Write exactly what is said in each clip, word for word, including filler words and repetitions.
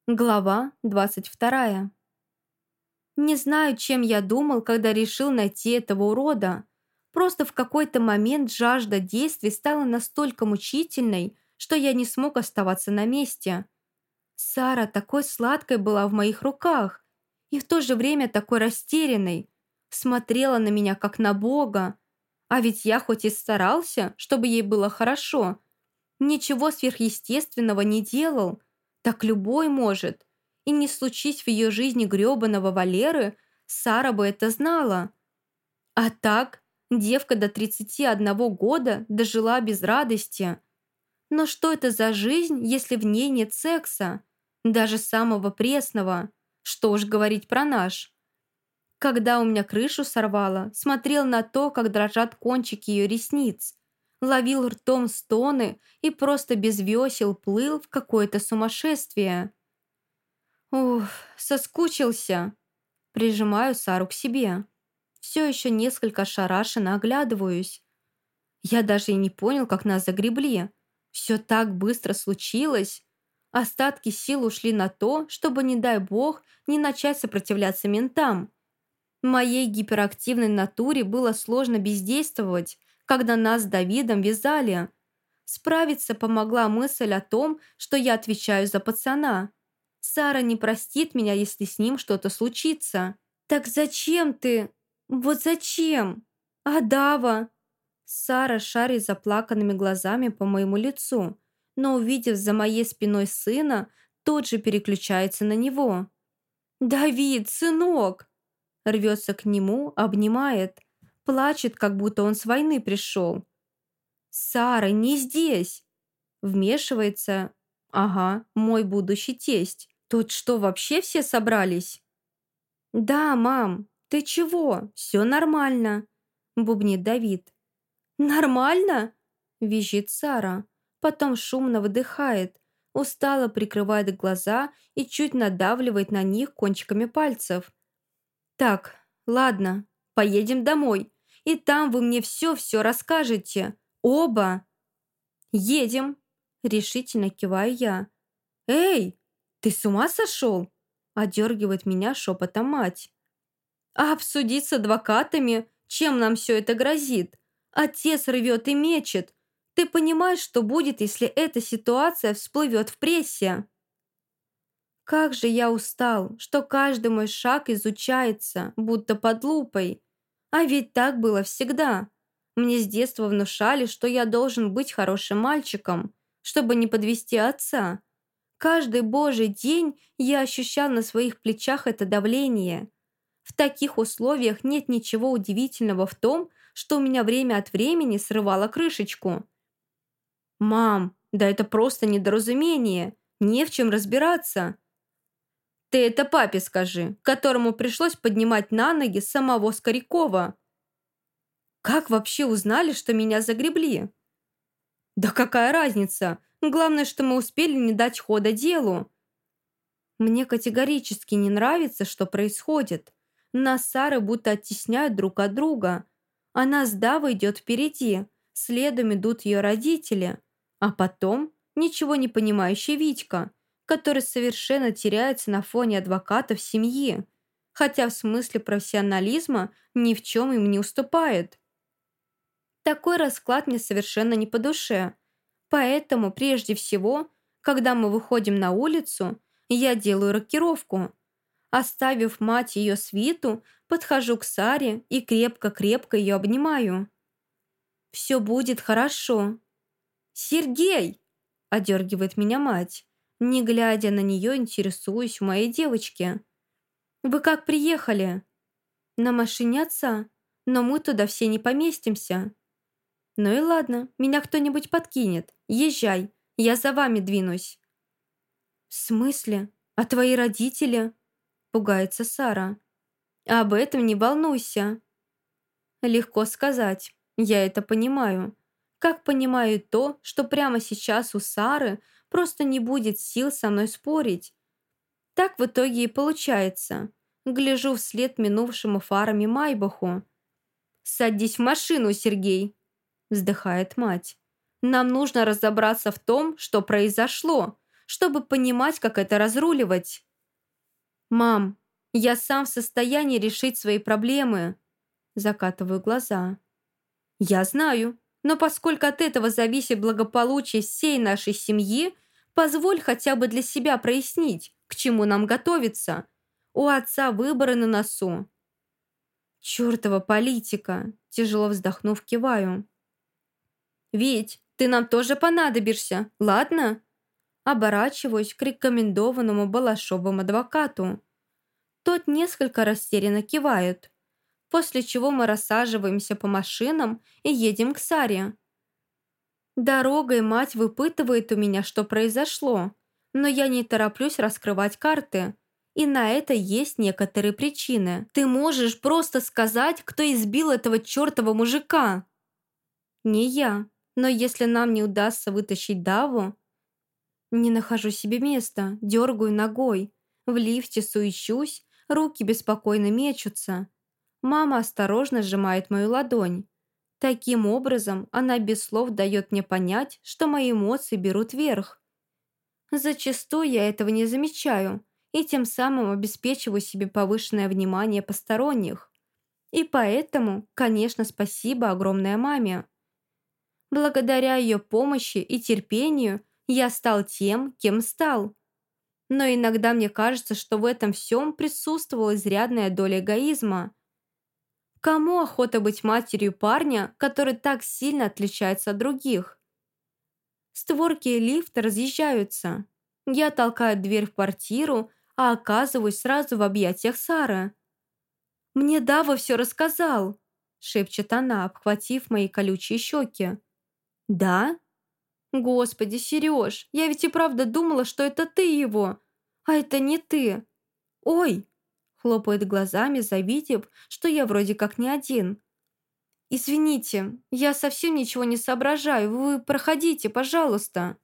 Глава двадцать вторая. Не знаю, чем я думал, когда решил найти этого урода. Просто в какой-то момент жажда действий стала настолько мучительной, что я не смог оставаться на месте. Сара такой сладкой была в моих руках и в то же время такой растерянной. Смотрела на меня как на Бога. А ведь я хоть и старался, чтобы ей было хорошо, ничего сверхъестественного не делал. Так любой может. И не случись в ее жизни грёбаного Валеры, Сара бы это знала. А так, девка до тридцати одного года дожила без радости. Но что это за жизнь, если в ней нет секса? Даже самого пресного. Что уж говорить про наш. Когда у меня крышу сорвало, смотрел на то, как дрожат кончики ее ресниц, ловил ртом стоны и просто без весел плыл в какое-то сумасшествие. Ух, соскучился. Прижимаю Сару к себе. Все еще несколько ошарашенно оглядываюсь. Я даже и не понял, как нас загребли. Все так быстро случилось. Остатки сил ушли на то, чтобы, не дай бог, не начать сопротивляться ментам. Моей гиперактивной натуре было сложно бездействовать, когда нас с Давидом вязали. Справиться помогла мысль о том, что я отвечаю за пацана. Сара не простит меня, если с ним что-то случится. «Так зачем ты? Вот зачем? А Дава?» Сара шарит заплаканными глазами по моему лицу, но, увидев за моей спиной сына, тут же переключается на него. «Давид, сынок!» Рвется к нему, обнимает. Плачет, как будто он с войны пришел. «Сара, не здесь!» Вмешивается. «Ага, мой будущий тесть. Тут что, вообще все собрались?» «Да, мам, ты чего? Все нормально», бубнит Давид. «Нормально?» визжит Сара. Потом шумно выдыхает, устало прикрывает глаза и чуть надавливает на них кончиками пальцев. «Так, ладно, поедем домой, и там вы мне все-все расскажете. Оба!» «Едем!» – решительно киваю я. «Эй, ты с ума сошел?» – одергивает меня шепотом мать. «А обсудить с адвокатами, чем нам все это грозит? Отец рвет и мечет. Ты понимаешь, что будет, если эта ситуация всплывет в прессе?» Как же я устал, что каждый мой шаг изучается, будто под лупой. А ведь так было всегда. Мне с детства внушали, что я должен быть хорошим мальчиком, чтобы не подвести отца. Каждый божий день я ощущал на своих плечах это давление. В таких условиях нет ничего удивительного в том, что у меня время от времени срывало крышечку. «Мам, да это просто недоразумение, не в чем разбираться». «Ты это папе скажи, которому пришлось поднимать на ноги самого Скорякова». «Как вообще узнали, что меня загребли?» «Да какая разница? Главное, что мы успели не дать хода делу». Мне категорически не нравится, что происходит. Нас с Сарой будто оттесняют друг от друга. Она с Давой идет впереди, следом идут ее родители. А потом ничего не понимающий Витька, который совершенно теряется на фоне адвокатов семьи, хотя в смысле профессионализма ни в чем им не уступает. Такой расклад мне совершенно не по душе. Поэтому, прежде всего, когда мы выходим на улицу, я делаю рокировку. Оставив мать и ее свиту, подхожу к Саре и крепко-крепко ее обнимаю. «Все будет хорошо». «Сергей!» – одергивает меня мать. Не глядя на нее, интересуюсь у моей девочки. «Вы как приехали?» «На машине отца, но мы туда все не поместимся». «Ну и ладно, меня кто-нибудь подкинет. Езжай, я за вами двинусь». «В смысле? А твои родители?» – пугается Сара. «Об этом не волнуйся». Легко сказать, я это понимаю. Как понимаю то, что прямо сейчас у Сары просто не будет сил со мной спорить. Так в итоге и получается. Гляжу вслед минувшему фарами Майбаху. «Садись в машину, Сергей!» – вздыхает мать. «Нам нужно разобраться в том, что произошло. чтобы понимать, как это разруливать. «Мам, я сам в состоянии решить свои проблемы», закатываю глаза. «Я знаю, но поскольку от этого зависит благополучие всей нашей семьи, позволь хотя бы для себя прояснить, к чему нам готовиться. У отца выборы на носу». «Чёртова политика!» – тяжело вздохнув, киваю. «Вить, ты нам тоже понадобишься, ладно?» Оборачиваюсь к рекомендованному Балашовым адвокату. Тот несколько растерянно кивает, после чего мы рассаживаемся по машинам и едем к Саре. Дорогой мать выпытывает у меня, что произошло, но я не тороплюсь раскрывать карты. И на это есть некоторые причины. Ты можешь просто сказать, кто избил этого чертова мужика? Не я, но если нам не удастся вытащить Даву... Не нахожу себе места, дергаю ногой. В лифте суещусь, руки беспокойно мечутся. Мама осторожно сжимает мою ладонь. Таким образом, она без слов дает мне понять, что мои эмоции берут верх. Зачастую я этого не замечаю, и тем самым обеспечиваю себе повышенное внимание посторонних. И поэтому, конечно, спасибо огромное маме. Благодаря ее помощи и терпению я стал тем, кем стал. Но иногда мне кажется, что в этом всем присутствовала изрядная доля эгоизма. Кому охота быть матерью парня, который так сильно отличается от других? Створки лифта разъезжаются. Я толкаю дверь в квартиру, а оказываюсь сразу в объятиях Сары. «Мне Дава все рассказал», — шепчет она, обхватив мои колючие щеки. «Да? Господи, Сереж, я ведь и правда думала, что это ты его, а это не ты. Ой!» — хлопает глазами, завидев, что я вроде как не один. «Извините, я совсем ничего не соображаю, вы проходите, пожалуйста».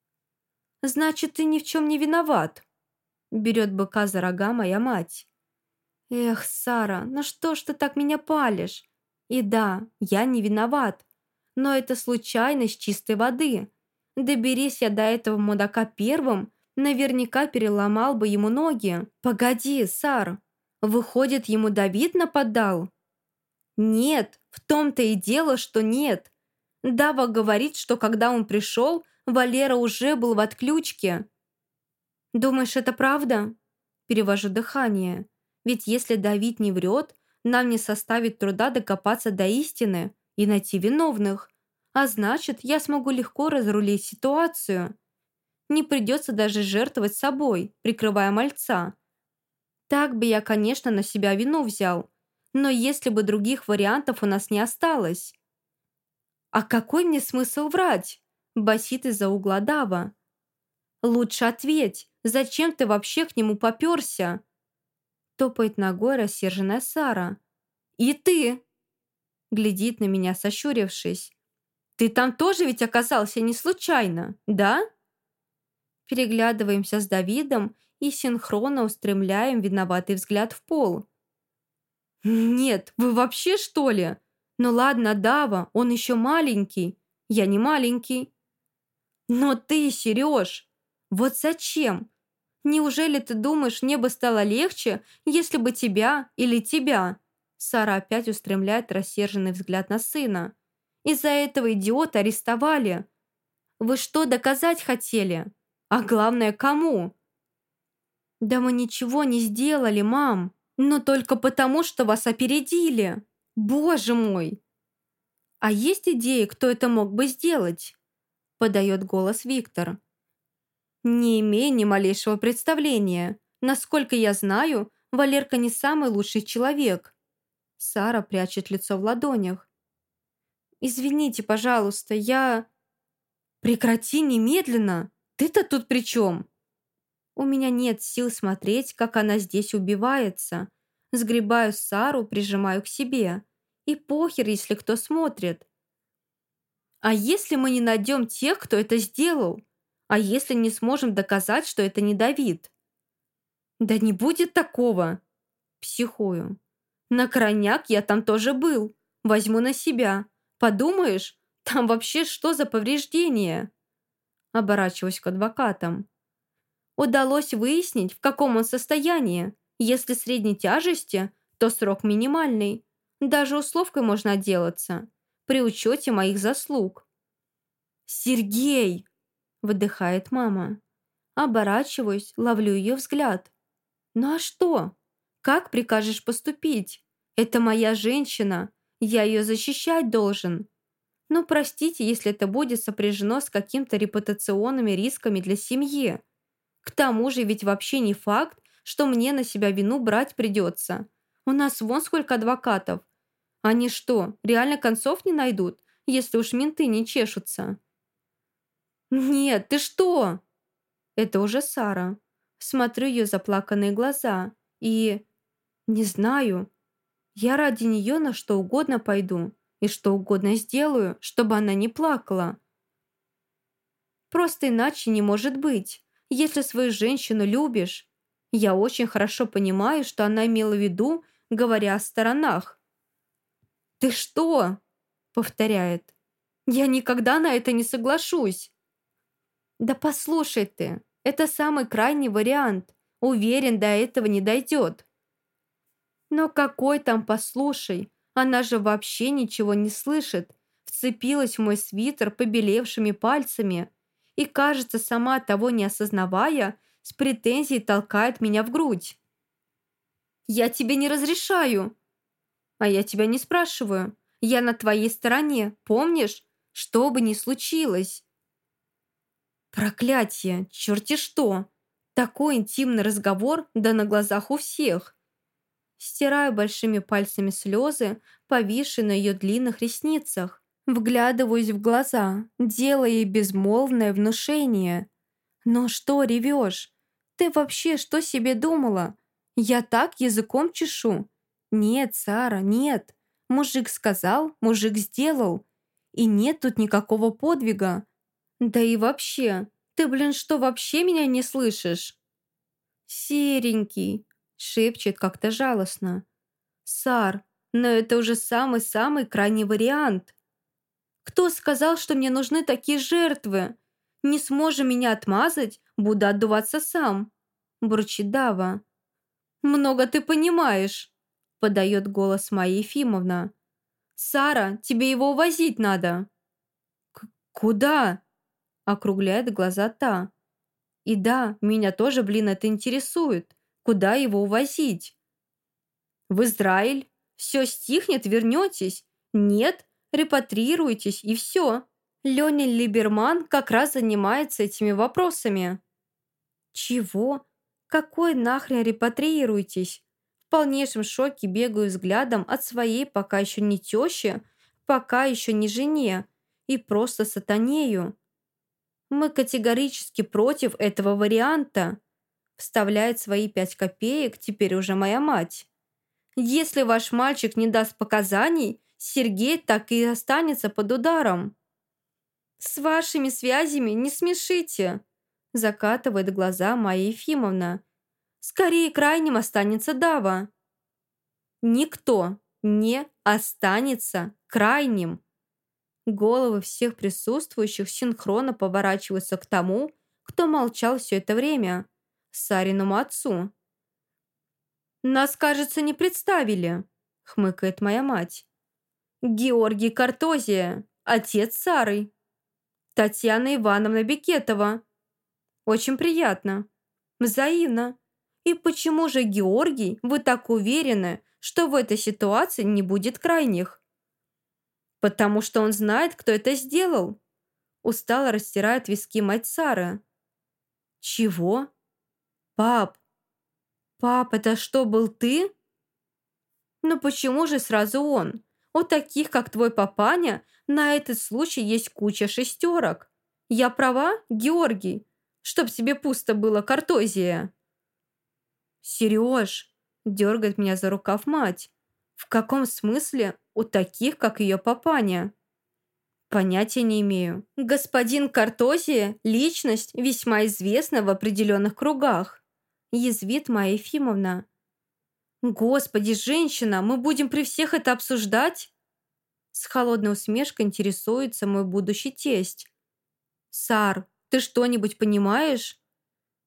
«Значит, ты ни в чем не виноват», — берет быка за рога моя мать. «Эх, Сара, ну что ж ты так меня палишь? И да, я не виноват, но это случайность чистой воды. Доберись я до этого мудака первым, наверняка переломал бы ему ноги. Погоди, Сар, выходит, ему Давид нападал?» «Нет, в том-то и дело, что нет. Дава говорит, что когда он пришел, Валера уже был в отключке». «Думаешь, это правда?» Перевожу дыхание. Ведь если Давид не врет, нам не составит труда докопаться до истины и найти виновных. А значит, я смогу легко разрулить ситуацию. Не придется даже жертвовать собой, прикрывая мальца. Так бы я, конечно, на себя вину взял. Но если бы других вариантов у нас не осталось. «А какой мне смысл врать?» – басит из-за угла Дава. «Лучше ответь, зачем ты вообще к нему попёрся?» Топает ногой рассерженная Сара. «И ты?» Глядит на меня, сощурившись. «Ты там тоже ведь оказался не случайно, да?» Переглядываемся с Давидом и синхронно устремляем виноватый взгляд в пол. «Нет, вы вообще что ли? Ну ладно, Дава, он еще маленький. Я не маленький». «Но ты, Сереж, вот зачем? Неужели ты думаешь, мне бы стало легче, если бы тебя или тебя?» Сара опять устремляет рассерженный взгляд на сына. «Из-за этого идиота арестовали. Вы что доказать хотели? А главное, кому?» «Да мы ничего не сделали, мам. Но только потому, что вас опередили. Боже мой!» «А есть идеи, кто это мог бы сделать?» Подает голос Виктор. «Не имею ни малейшего представления. Насколько я знаю, Валерка не самый лучший человек». Сара прячет лицо в ладонях. «Извините, пожалуйста, я...» «Прекрати немедленно! Ты-то тут при чем?» У меня нет сил смотреть, как она здесь убивается. Сгребаю Сару, прижимаю к себе. И похер, если кто смотрит. «А если мы не найдем тех, кто это сделал? А если не сможем доказать, что это не Давид?» «Да не будет такого!» Психую. «На крайняк я там тоже был. Возьму на себя. Подумаешь, там вообще что за повреждения?» Оборачиваюсь к адвокатам. Удалось выяснить, в каком он состоянии. Если средней тяжести, то срок минимальный. Даже условкой можно отделаться. При учете моих заслуг. «Сергей!» – выдыхает мама. Оборачиваюсь, ловлю ее взгляд. «Ну а что? Как прикажешь поступить? Это моя женщина. Я ее защищать должен. Ну, простите, если это будет сопряжено с какими-то репутационными рисками для семьи. К тому же ведь вообще не факт, что мне на себя вину брать придется. У нас вон сколько адвокатов. Они что, реально концов не найдут, если уж менты не чешутся?» «Нет, ты что?» Это уже Сара. Смотрю ее заплаканные глаза и... Не знаю. Я ради нее на что угодно пойду и что угодно сделаю, чтобы она не плакала. Просто иначе не может быть. Если свою женщину любишь, я очень хорошо понимаю, что она имела в виду, говоря о сторонах. «Ты что?» — повторяет. «Я никогда на это не соглашусь». «Да послушай ты, это самый крайний вариант. Уверен, до этого не дойдет». «Но какой там послушай? Она же вообще ничего не слышит». Вцепилась в мой свитер побелевшими пальцами и, кажется, сама того не осознавая, с претензией толкает меня в грудь. «Я тебе не разрешаю!» «А я тебя не спрашиваю. Я на твоей стороне, помнишь? Что бы ни случилось». Проклятие, черти что! Такой интимный разговор, да на глазах у всех. Стираю большими пальцами слезы, повисшие на ее длинных ресницах. Вглядываюсь в глаза, делая ей безмолвное внушение. «Но что ревешь? Ты вообще что себе думала? Я так языком чешу?» «Нет, Сара, нет. Мужик сказал, мужик сделал. И нет тут никакого подвига. Да и вообще, ты, блин, что, вообще меня не слышишь?» «Серенький», — шепчет как-то жалостно. «Сар, но это уже самый-самый крайний вариант. Кто сказал, что мне нужны такие жертвы? Не сможем меня отмазать, буду отдуваться сам», — бурчит Дава. «Много ты понимаешь», — подает голос Майя Ефимовна. «Сара, тебе его увозить надо». К «Куда?» — округляет глаза та. «И да, меня тоже, блин, это интересует. Куда его увозить?» «В Израиль. Все стихнет, вернетесь. Нет, репатриируйтесь и все». Леня Либерман как раз занимается этими вопросами. «Чего? Какой нахрен репатриируйтесь?» В полнейшем шоке бегаю взглядом от своей пока еще не тещи, пока еще не жене и просто сатанею. «Мы категорически против этого варианта», вставляет свои пять копеек теперь уже моя мать. «Если ваш мальчик не даст показаний, Сергей так и останется под ударом». «С вашими связями не смешите», закатывает глаза Майя Ефимовна. «Скорее крайним останется Дава». «Никто не останется крайним». Головы всех присутствующих синхронно поворачиваются к тому, кто молчал все это время, Сариному отцу. «Нас, кажется, не представили», — хмыкает моя мать. «Георгий Картозия, отец Сары. Татьяна Ивановна Бекетова. Очень приятно. Взаимно. И почему же, Георгий, вы так уверены, что в этой ситуации не будет крайних?» «Потому что он знает, кто это сделал», — устало растирает виски мать Сары. «Чего? Пап, пап, это что, был ты?» «Ну почему же сразу он? У таких, как твой папаня, на этот случай есть куча шестерок. Я права, Георгий? Чтоб тебе пусто было, Картозия». «Сереж», — дергает меня за рукав мать, «в каком смысле у таких, как ее папаня?» «Понятия не имею. Господин Картозия – личность, весьма известна в определенных кругах», – язвит Майя Ефимовна. «Господи, женщина, мы будем при всех это обсуждать?» С холодной усмешкой интересуется мой будущий тесть. «Сар, ты что-нибудь понимаешь?»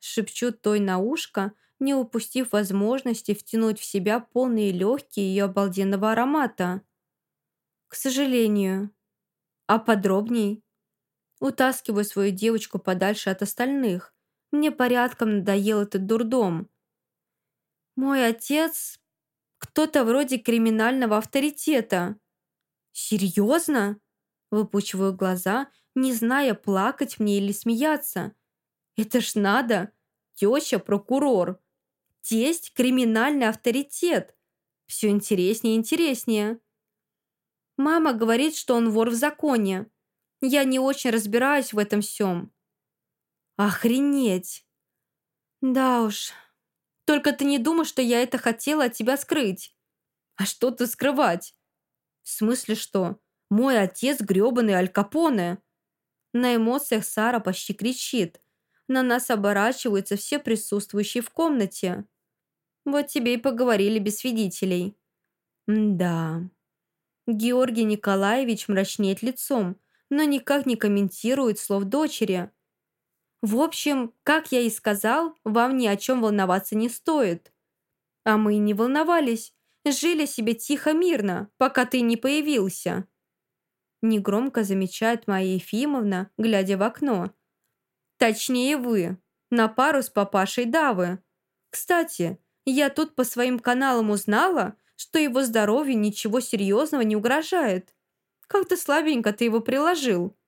Шепчу той на ушко, не упустив возможности втянуть в себя полные легкие ее обалденного аромата. К сожалению. А подробней? Утаскиваю свою девочку подальше от остальных. Мне порядком надоел этот дурдом. Мой отец кто-то вроде криминального авторитета. Серьезно? Выпучиваю глаза, не зная, плакать мне или смеяться. Это ж надо. Теща прокурор. Тесть криминальный авторитет. Все интереснее и интереснее. Мама говорит, что он вор в законе. Я не очень разбираюсь в этом всем. Охренеть. Да уж. Только ты не думай, что я это хотела от тебя скрыть. А что тут скрывать? В смысле что? Мой отец грёбаный Аль Капоне. На эмоциях Сара почти кричит. На нас оборачиваются все присутствующие в комнате. Вот тебе и поговорили без свидетелей. Да. Георгий Николаевич мрачнеет лицом, но никак не комментирует слов дочери. В общем, как я и сказал, вам ни о чем волноваться не стоит. А мы и не волновались. Жили себе тихо-мирно, пока ты не появился. Негромко замечает Майя Ефимовна, глядя в окно. Точнее вы, на пару с папашей Давы. Кстати, я тут по своим каналам узнала, что его здоровью ничего серьезного не угрожает. Как-то слабенько ты его приложил.